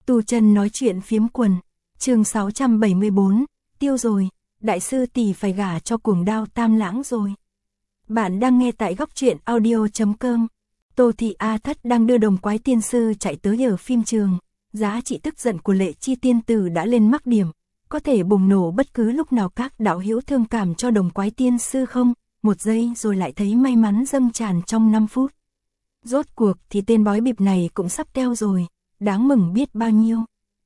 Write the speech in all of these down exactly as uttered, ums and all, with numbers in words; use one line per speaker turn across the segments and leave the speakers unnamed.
Tu chân nói chuyện phiếm quần, chương sáu trăm bảy mươi bốn, tiêu rồi, đại sư tỷ phải gả cho cuồng đao Tam Lãng rồi. Bạn đang nghe tại góc truyện audio chấm com. Tô Thị A Thất đang đưa đồng quái tiên sư chạy tới ở phim trường, giá trị tức giận của Lệ Chi tiên tử đã lên mắc điểm, có thể bùng nổ bất cứ lúc nào. Các đạo hữu thương cảm cho đồng quái tiên sư không? Một giây rồi lại thấy may mắn dâng tràn trong năm phút. Rốt cuộc thì tên bói bịp này cũng sắp teo rồi, đáng mừng biết bao nhiêu.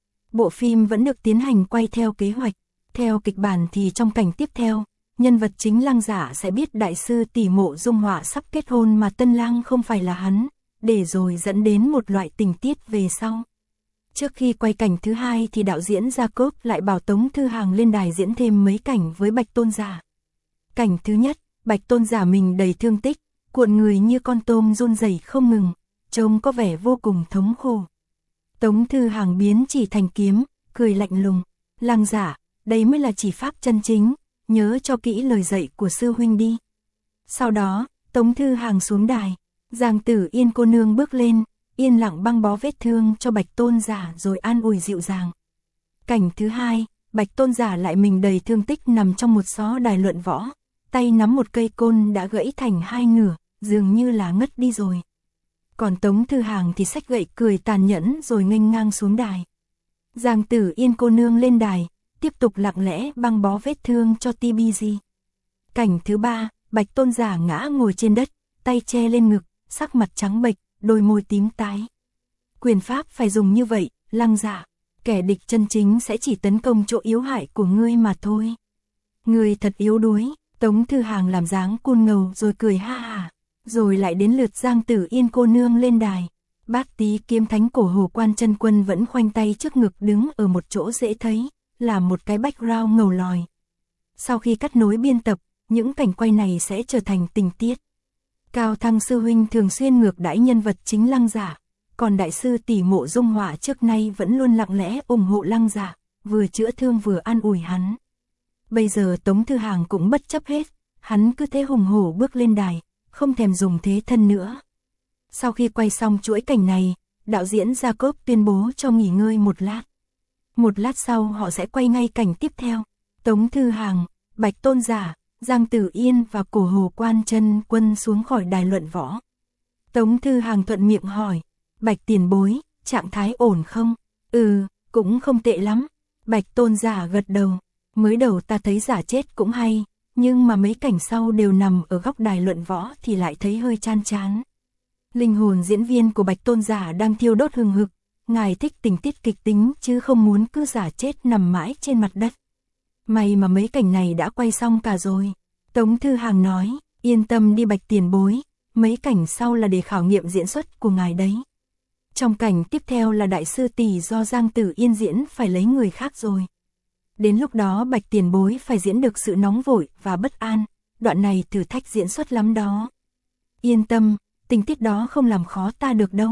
Bộ phim vẫn được tiến hành quay theo kế hoạch, theo kịch bản thì trong cảnh tiếp theo, nhân vật chính Lăng Giả sẽ biết đại sư tỷ Mộ Dung Họa sắp kết hôn mà tân lang không phải là hắn, để rồi dẫn đến một loại tình tiết về sau. Trước khi quay cảnh thứ hai thì đạo diễn Jacob lại bảo Tống Thư Hàng lên đài diễn thêm mấy cảnh với Bạch Tôn Giả. Cảnh thứ nhất, Bạch Tôn Giả mình đầy thương tích, cuộn người như con tôm run rẩy không ngừng, trông có vẻ vô cùng thống khổ. Tống Thư Hàng biến chỉ thành kiếm, cười lạnh lùng, Lăng Giả, đây mới là chỉ pháp chân chính, nhớ cho kỹ lời dạy của sư huynh đi. Sau đó, Tống Thư Hàng xuống đài, Giang Tử Yên cô nương bước lên, yên lặng băng bó vết thương cho Bạch Tôn Giả rồi an ủi dịu dàng. Cảnh thứ hai, Bạch Tôn Giả lại mình đầy thương tích nằm trong một xó đài luận võ, tay nắm một cây côn đã gãy thành hai nửa, dường như là ngất đi rồi. Còn Tống Thư Hàng thì xách gậy cười tàn nhẫn rồi nghênh ngang xuống đài. Giang Tử Yên cô nương lên đài, tiếp tục lặng lẽ băng bó vết thương cho tê bê giê. Cảnh thứ ba, Bạch Tôn Giả ngã ngồi trên đất, tay che lên ngực, sắc mặt trắng bệch, đôi môi tím tái. Quyền pháp phải dùng như vậy, Lăng Giả, kẻ địch chân chính sẽ chỉ tấn công chỗ yếu hại của ngươi mà thôi. Ngươi thật yếu đuối. Tống Thư Hàng làm dáng côn ngầu rồi cười ha hả, rồi lại đến lượt Giang Tử Yên cô nương lên đài. Bát Tý Kiếm Thánh Cổ Hồ Quan Chân Quân vẫn khoanh tay trước ngực đứng ở một chỗ dễ thấy, là một cái background ngầu lòi. Sau khi cắt nối biên tập, những cảnh quay này sẽ trở thành tình tiết. Cao Thăng sư huynh thường xuyên ngược đãi nhân vật chính Lăng Giả, còn đại sư tỷ Mộ Dung Họa trước nay vẫn luôn lặng lẽ ủng hộ Lăng Giả, vừa chữa thương vừa an ủi hắn. Bây giờ Tống Thư Hàng cũng bất chấp hết, hắn cứ thế hùng hổ bước lên đài, không thèm dùng thế thân nữa. Sau khi quay xong chuỗi cảnh này, đạo diễn Jacob tuyên bố cho nghỉ ngơi một lát. Một lát sau họ sẽ quay ngay cảnh tiếp theo. Tống Thư Hàng, Bạch Tôn Giả, Giang Tử Yên và Cổ Hồ Quan Chân Quân xuống khỏi đài luận võ. Tống Thư Hàng thuận miệng hỏi, Bạch tiền bối, trạng thái ổn không? Ừ, cũng không tệ lắm. Bạch Tôn Giả gật đầu. Mới đầu ta thấy giả chết cũng hay, nhưng mà mấy cảnh sau đều nằm ở góc đài luận võ thì lại thấy hơi chán chán. Linh hồn diễn viên của Bạch Tôn Giả đang thiêu đốt hừng hực, ngài thích tình tiết kịch tính chứ không muốn cứ giả chết nằm mãi trên mặt đất. May mà mấy cảnh này đã quay xong cả rồi. Tống Thư Hàng nói, yên tâm đi Bạch tiền bối, mấy cảnh sau là để khảo nghiệm diễn xuất của ngài đấy. Trong cảnh tiếp theo là đại sư tỷ do Giang Tử Yên diễn phải lấy người khác rồi. Đến lúc đó Bạch tiền bối phải diễn được sự nóng vội và bất an, đoạn này thử thách diễn xuất lắm đó. Yên tâm, tình tiết đó không làm khó ta được đâu.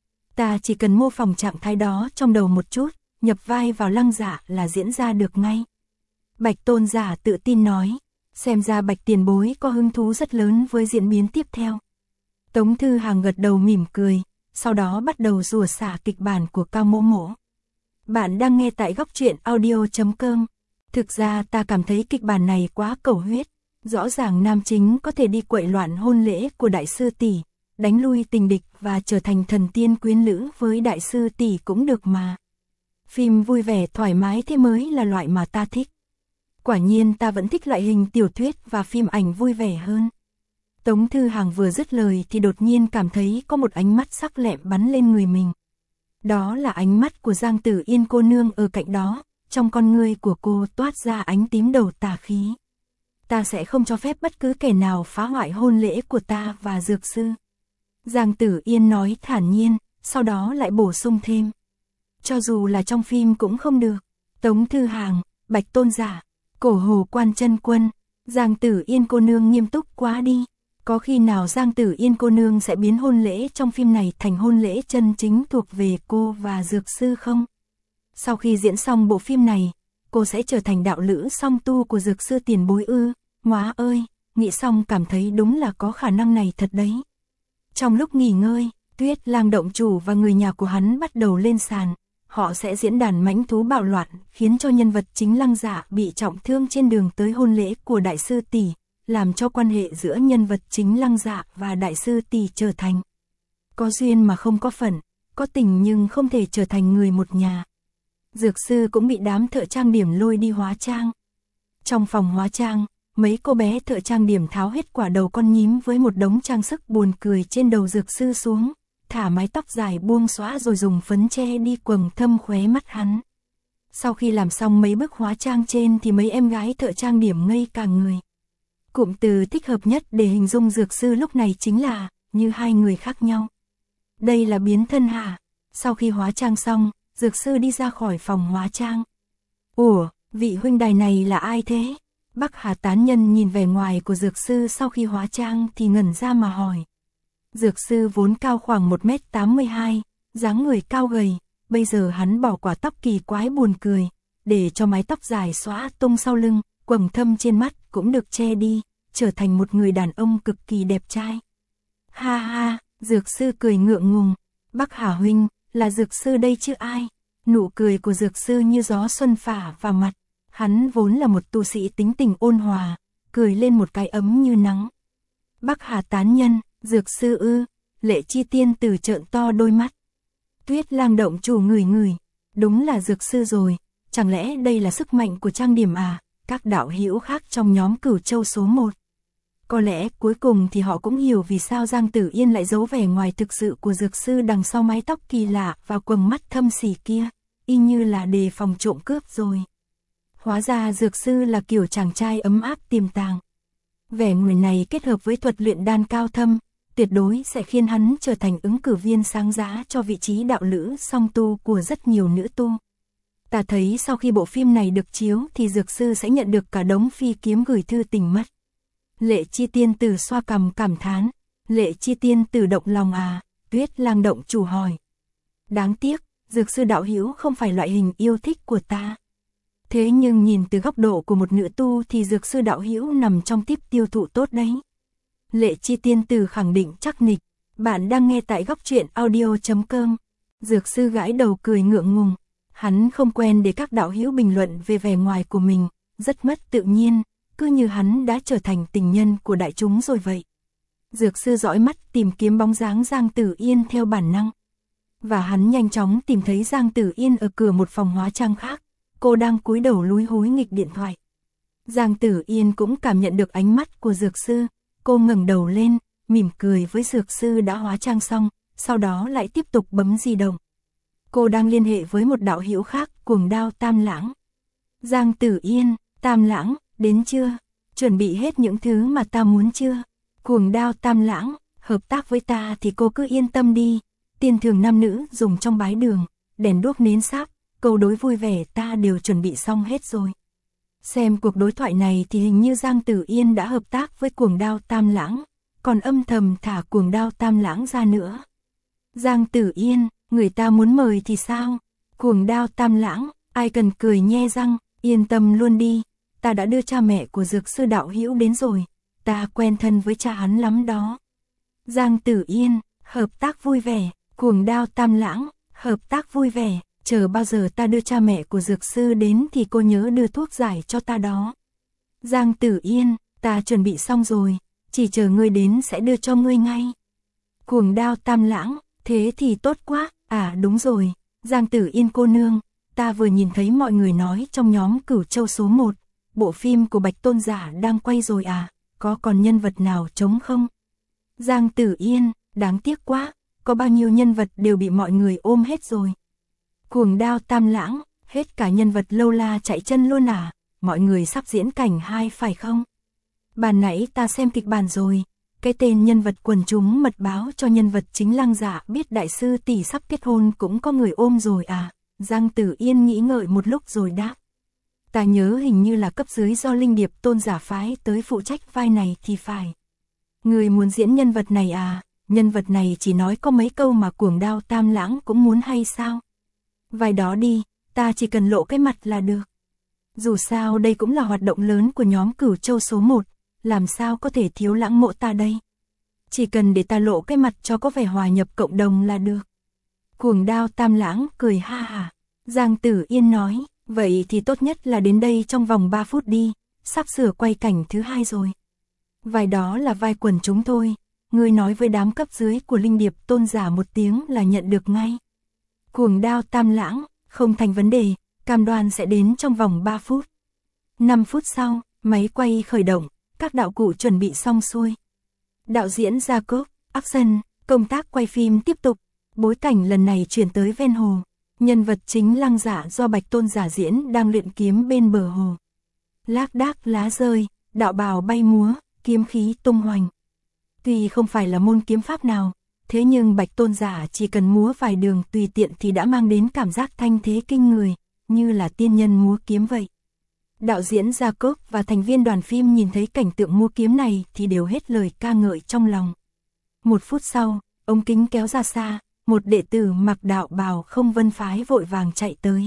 Ta chỉ cần mô phỏng trạng thái đó trong đầu một chút, nhập vai vào Lăng Giả là diễn ra được ngay. Bạch Tôn Giả tự tin nói, xem ra Bạch tiền bối có hứng thú rất lớn với diễn biến tiếp theo. Tống Thư Hàng gật đầu mỉm cười, sau đó bắt đầu rủa xả kịch bản của Cao Mỗ Mỗ. Bạn đang nghe tại góc truyện audio chấm com. Thực ra ta cảm thấy kịch bản này quá cầu huyết. Rõ ràng nam chính có thể đi quậy loạn hôn lễ của đại sư tỷ, đánh lui tình địch và trở thành thần tiên quyến lữ với đại sư tỷ cũng được mà. Phim vui vẻ thoải mái thế mới là loại mà ta thích. Quả nhiên ta vẫn thích loại hình tiểu thuyết và phim ảnh vui vẻ hơn. Tống Thư Hàng vừa dứt lời thì đột nhiên cảm thấy có một ánh mắt sắc lẹm bắn lên người mình. Đó là ánh mắt của Giang Tử Yên cô nương ở cạnh đó, trong con ngươi của cô toát ra ánh tím đầu tà khí. Ta sẽ không cho phép bất cứ kẻ nào phá hoại hôn lễ của ta và dược sư. Giang Tử Yên nói thản nhiên, sau đó lại bổ sung thêm. Cho dù là trong phim cũng không được. Tống Thư Hàng, Bạch Tôn Giả, Cổ Hồ Quan Chân Quân, Giang Tử Yên cô nương nghiêm túc quá đi. Có khi nào Giang Tử Yên cô nương sẽ biến hôn lễ trong phim này thành hôn lễ chân chính thuộc về cô và dược sư không? Sau khi diễn xong bộ phim này, cô sẽ trở thành đạo lữ song tu của dược sư tiền bối ư? Móa ơi, nghĩ xong cảm thấy đúng là có khả năng này thật đấy. Trong lúc nghỉ ngơi, Tuyết Lang động chủ và người nhà của hắn bắt đầu lên sàn, họ sẽ diễn đàn mãnh thú bạo loạn, khiến cho nhân vật chính Lăng Dạ bị trọng thương trên đường tới hôn lễ của Đại sư tỷ, làm cho quan hệ giữa nhân vật chính Lăng Dạ và Đại sư tỷ trở thành có duyên mà không có phận, có tình nhưng không thể trở thành người một nhà. Dược sư cũng bị đám thợ trang điểm lôi đi hóa trang. Trong phòng hóa trang, mấy cô bé thợ trang điểm tháo hết quả đầu con nhím với một đống trang sức buồn cười trên đầu dược sư xuống, thả mái tóc dài buông xõa rồi dùng phấn che đi quầng thâm khóe mắt hắn. Sau khi làm xong mấy bước hóa trang trên thì mấy em gái thợ trang điểm ngây cả người. Cụm từ thích hợp nhất để hình dung dược sư lúc này chính là như hai người khác nhau. Đây là biến thân hả? Sau khi hóa trang xong, dược sư đi ra khỏi phòng hóa trang. Ủa, vị huynh đài này là ai thế? Bắc Hà tán nhân nhìn vẻ ngoài của dược sư sau khi hóa trang thì ngẩn ra mà hỏi. Dược sư vốn cao khoảng một mét tám mươi hai, dáng người cao gầy, bây giờ hắn bỏ quả tóc kỳ quái buồn cười, để cho mái tóc dài xõa tung sau lưng, quầng thâm trên mắt cũng được che đi, trở thành một người đàn ông cực kỳ đẹp trai. Ha ha, dược sư cười ngượng ngùng. Bắc Hà huynh, là dược sư đây chứ ai? Nụ cười của dược sư như gió xuân phả vào mặt. Hắn vốn là một tu sĩ tính tình ôn hòa, cười lên một cái ấm như nắng. Bắc Hà tán nhân, dược sư ư? Lệ Chi Tiên Tử trợn to đôi mắt. Tuyết Lang động chủ ngửi ngửi, đúng là dược sư rồi, chẳng lẽ đây là sức mạnh của trang điểm à? Các đạo hữu khác trong nhóm Cửu Châu số một. Có lẽ cuối cùng thì họ cũng hiểu vì sao Giang Tử Yên lại giấu vẻ ngoài thực sự của dược sư đằng sau mái tóc kỳ lạ và quầng mắt thâm sỉ kia, y như là đề phòng trộm cướp rồi. Hóa ra dược sư là kiểu chàng trai ấm áp tiềm tàng. Vẻ ngoài này kết hợp với thuật luyện đan cao thâm, tuyệt đối sẽ khiến hắn trở thành ứng cử viên sáng giá cho vị trí đạo lữ song tu của rất nhiều nữ tu. Ta thấy sau khi bộ phim này được chiếu thì dược sư sẽ nhận được cả đống phi kiếm gửi thư tình mất. Lệ Chi Tiên Tử xoa cằm cảm thán. Lệ Chi Tiên Tử động lòng à? Tuyết Lang động chủ hỏi. Đáng tiếc, dược sư đạo hữu không phải loại hình yêu thích của ta. Thế nhưng nhìn từ góc độ của một nữ tu thì dược sư đạo hữu nằm trong tiếp tiêu thụ tốt đấy. Lệ Chi Tiên Tử khẳng định chắc nịch. Bạn đang nghe tại góc truyện audio chấm com. Dược sư gãi đầu cười ngượng ngùng. Hắn không quen để các đạo hữu bình luận về vẻ ngoài của mình, rất mất tự nhiên, cứ như hắn đã trở thành tình nhân của đại chúng rồi vậy. Dược sư dõi mắt tìm kiếm bóng dáng Giang Tử Yên theo bản năng. Và hắn nhanh chóng tìm thấy Giang Tử Yên ở cửa một phòng hóa trang khác, cô đang cúi đầu lúi húi nghịch điện thoại. Giang Tử Yên cũng cảm nhận được ánh mắt của dược sư, cô ngẩng đầu lên, mỉm cười với dược sư đã hóa trang xong, sau đó lại tiếp tục bấm di động. Cô đang liên hệ với một đạo hữu khác, Cuồng Đao Tam Lãng. Giang Tử Yên, Tam Lãng, đến chưa? Chuẩn bị hết những thứ mà ta muốn chưa? Cuồng Đao Tam Lãng, hợp tác với ta thì cô cứ yên tâm đi. Tiền thưởng nam nữ dùng trong bái đường, đèn đuốc nến sáp, câu đối vui vẻ ta đều chuẩn bị xong hết rồi. Xem cuộc đối thoại này thì hình như Giang Tử Yên đã hợp tác với Cuồng Đao Tam Lãng, còn âm thầm thả Cuồng Đao Tam Lãng ra nữa. Giang Tử Yên, người ta muốn mời thì sao? Cuồng Đao Tam Lãng, ai cần cười nhe răng, yên tâm luôn đi, ta đã đưa cha mẹ của dược sư đạo hữu đến rồi, ta quen thân với cha hắn lắm đó. Giang Tử Yên, hợp tác vui vẻ. Cuồng Đao Tam Lãng, hợp tác vui vẻ, chờ bao giờ ta đưa cha mẹ của dược sư đến thì cô nhớ đưa thuốc giải cho ta đó. Giang Tử Yên, ta chuẩn bị xong rồi, chỉ chờ ngươi đến sẽ đưa cho ngươi ngay. Cuồng Đao Tam Lãng, thế thì tốt quá, à đúng rồi, Giang Tử Yên cô nương, ta vừa nhìn thấy mọi người nói trong nhóm Cửu Châu số một, bộ phim của Bạch Tôn Giả đang quay rồi à, có còn nhân vật nào trống không? Giang Tử Yên, đáng tiếc quá, có bao nhiêu nhân vật đều bị mọi người ôm hết rồi. Cuồng Đao Tam Lãng, hết cả nhân vật lâu la chạy chân luôn à, mọi người sắp diễn cảnh hai phải không? Bàn nãy ta xem kịch bản rồi, cái tên nhân vật quần chúng mật báo cho nhân vật chính Lăng Dạ biết đại sư tỷ sắp kết hôn cũng có người ôm rồi à, Giang Tử Yên nghĩ ngợi một lúc rồi đáp. Ta nhớ hình như là cấp dưới do Linh Điệp Tôn giả phái tới phụ trách vai này thì phải. Người muốn diễn nhân vật này à? Nhân vật này chỉ nói có mấy câu mà Cuồng Đao Tam Lãng cũng muốn hay sao? Vai đó đi, ta chỉ cần lộ cái mặt là được. Dù sao đây cũng là hoạt động lớn của nhóm Cửu Châu số một, làm sao có thể thiếu Lãng mộ ta đây? Chỉ cần để ta lộ cái mặt cho có vẻ hòa nhập cộng đồng là được. Cuồng Đao Tam Lãng cười ha hả, Giang Tử Yên nói, vậy thì tốt nhất là đến đây trong vòng ba phút đi, sắp sửa quay cảnh thứ hai rồi. Vai đó là vai quần chúng thôi, ngươi nói với đám cấp dưới của Linh Điệp Tôn giả một tiếng là nhận được ngay. Cuồng Đao Tam Lãng, không thành vấn đề, cam đoan sẽ đến trong vòng ba phút. năm phút sau, máy quay khởi động, các đạo cụ chuẩn bị xong xuôi. Đạo diễn Jacob, action, công tác quay phim tiếp tục, bối cảnh lần này chuyển tới ven hồ. Nhân vật chính Lăng Dạ do Bạch Tôn giả diễn đang luyện kiếm bên bờ hồ. Lác đác lá rơi, đạo bào bay múa, kiếm khí tung hoành. Tuy không phải là môn kiếm pháp nào, thế nhưng Bạch Tôn giả chỉ cần múa vài đường tùy tiện thì đã mang đến cảm giác thanh thế kinh người, như là tiên nhân múa kiếm vậy. Đạo diễn Jacob và thành viên đoàn phim nhìn thấy cảnh tượng múa kiếm này thì đều hết lời ca ngợi trong lòng. Một phút sau, ống kính kéo ra xa, một đệ tử mặc đạo bào không vân phái vội vàng chạy tới.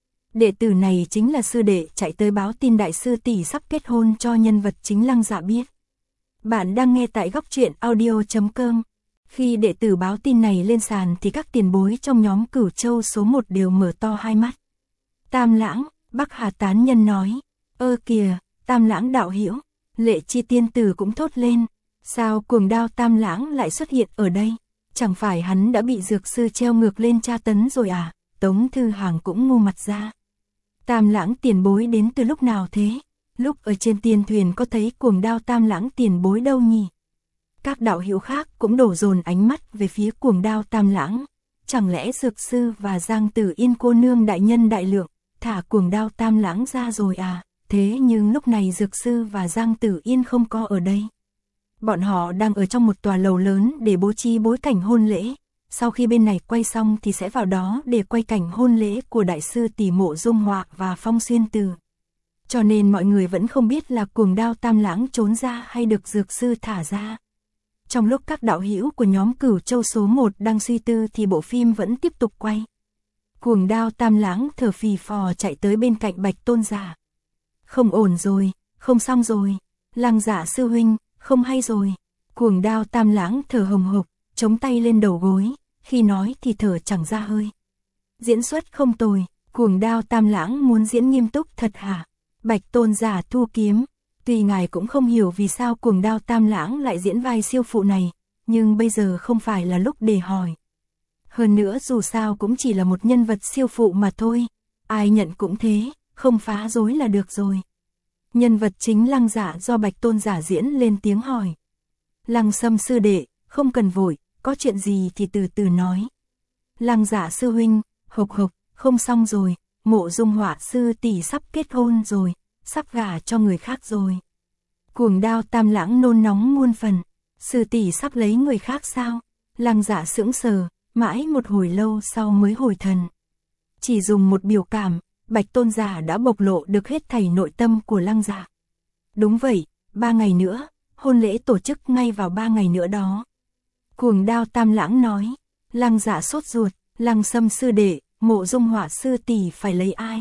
Đệ tử này chính là sư đệ chạy tới báo tin đại sư tỷ sắp kết hôn cho nhân vật chính Lăng Dạ biết. Bạn đang nghe tại góc truyện audio chấm com. Khi đệ tử báo tin này lên sàn thì các tiền bối trong nhóm Cửu Châu số một đều mở to hai mắt. Tam Lãng, Bắc Hà tán nhân nói, ơ kìa, Tam Lãng đạo hữu. Lệ Chi tiên tử cũng thốt lên, sao Cuồng Đao Tam Lãng lại xuất hiện ở đây? Chẳng phải hắn đã bị dược sư treo ngược lên tra tấn rồi à? Tống Thư Hàng cũng ngu mặt ra. Tam Lãng tiền bối đến từ lúc nào thế? Lúc ở trên tiên thuyền có thấy Cuồng Đao Tam Lãng tiền bối đâu nhỉ? Các đạo hữu khác cũng đổ dồn ánh mắt về phía Cuồng Đao Tam Lãng. Chẳng lẽ dược sư và Giang Tử Yên cô nương đại nhân đại lượng thả Cuồng Đao Tam Lãng ra rồi à? Thế nhưng lúc này dược sư và Giang Tử Yên không có ở đây. Bọn họ đang ở trong một tòa lầu lớn để bố trí bối cảnh hôn lễ. Sau khi bên này quay xong thì sẽ vào đó để quay cảnh hôn lễ của đại sư tỷ Mộ Dung Họa và Phong Xuyên Từ. Cho nên mọi người vẫn không biết là Cuồng Đao Tam Lãng trốn ra hay được dược sư thả ra. Trong lúc các đạo hữu của nhóm Cửu Châu số một đang suy tư thì bộ phim vẫn tiếp tục quay. Cuồng Đao Tam Lãng thở phì phò chạy tới bên cạnh Bạch Tôn giả. Không ổn rồi, không xong rồi. Lăng Dạ sư huynh, không hay rồi. Cuồng Đao Tam Lãng thở hồng hộc, chống tay lên đầu gối, khi nói thì thở chẳng ra hơi. Diễn xuất không tồi, Cuồng Đao Tam Lãng muốn diễn nghiêm túc thật hả? Bạch Tôn giả thu kiếm, tuy ngài cũng không hiểu vì sao Cuồng Đao Tam Lãng lại diễn vai siêu phụ này, nhưng bây giờ không phải là lúc để hỏi. Hơn nữa dù sao cũng chỉ là một nhân vật siêu phụ mà thôi, ai nhận cũng thế, không phá rối là được rồi. Nhân vật chính Lăng Dạ do Bạch Tôn giả diễn lên tiếng hỏi. Lăng Sâm sư đệ, không cần vội, có chuyện gì thì từ từ nói. Lăng Dạ sư huynh, hộc hộc, không xong rồi, Mộ Dung Họa sư tỷ sắp kết hôn rồi, sắp gả cho người khác rồi. Cuồng Đao Tam Lãng nôn nóng muôn phần, sư tỷ sắp lấy người khác sao? Lăng Dạ sững sờ, mãi một hồi lâu sau mới hồi thần. Chỉ dùng một biểu cảm, Bạch Tôn giả đã bộc lộ được hết thảy nội tâm của Lăng Dạ. Đúng vậy, ba ngày nữa, hôn lễ tổ chức ngay vào ba ngày nữa đó. Cuồng Đao Tam Lãng nói. Lăng Dạ sốt ruột, Lăng Sâm sư đệ, Mộ Dung Họa sư tỷ phải lấy ai?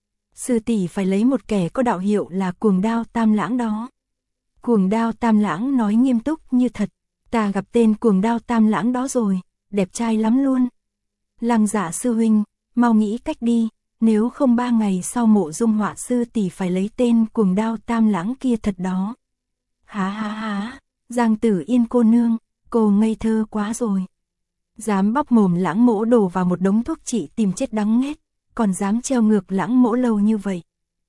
Sư tỷ phải lấy một kẻ có đạo hiệu là Cuồng Đao Tam Lãng đó. Cuồng Đao Tam Lãng nói nghiêm túc như thật, ta gặp tên Cuồng Đao Tam Lãng đó rồi, đẹp trai lắm luôn. Lăng Dạ sư huynh, mau nghĩ cách đi, nếu không ba ngày sau Mộ Dung Họa sư tỷ phải lấy tên Cuồng Đao Tam Lãng kia thật đó. Há há há, Giang Tử Yên cô nương, cô ngây thơ quá rồi. Dám bóc mồm Lãng Mỗ đổ vào một đống thuốc trị tìm chết đắng nghét, còn dám treo ngược Lãng Mỗ lâu như vậy.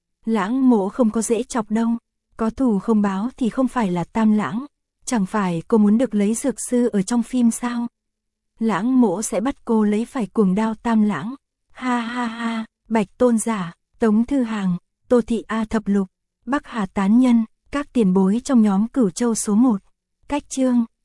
Lãng Mỗ không có dễ chọc đâu, có thù không báo thì không phải là Tam Lãng, chẳng phải cô muốn được lấy dược sư ở trong phim sao? Lãng Mỗ sẽ bắt cô lấy phải Cuồng Đao Tam Lãng. Ha ha ha, Bạch Tôn giả, Tống Thư Hàng, Tô Thị A Thập Lục, Bắc Hà tán nhân, các tiền bối trong nhóm Cửu Châu số một. Cách chương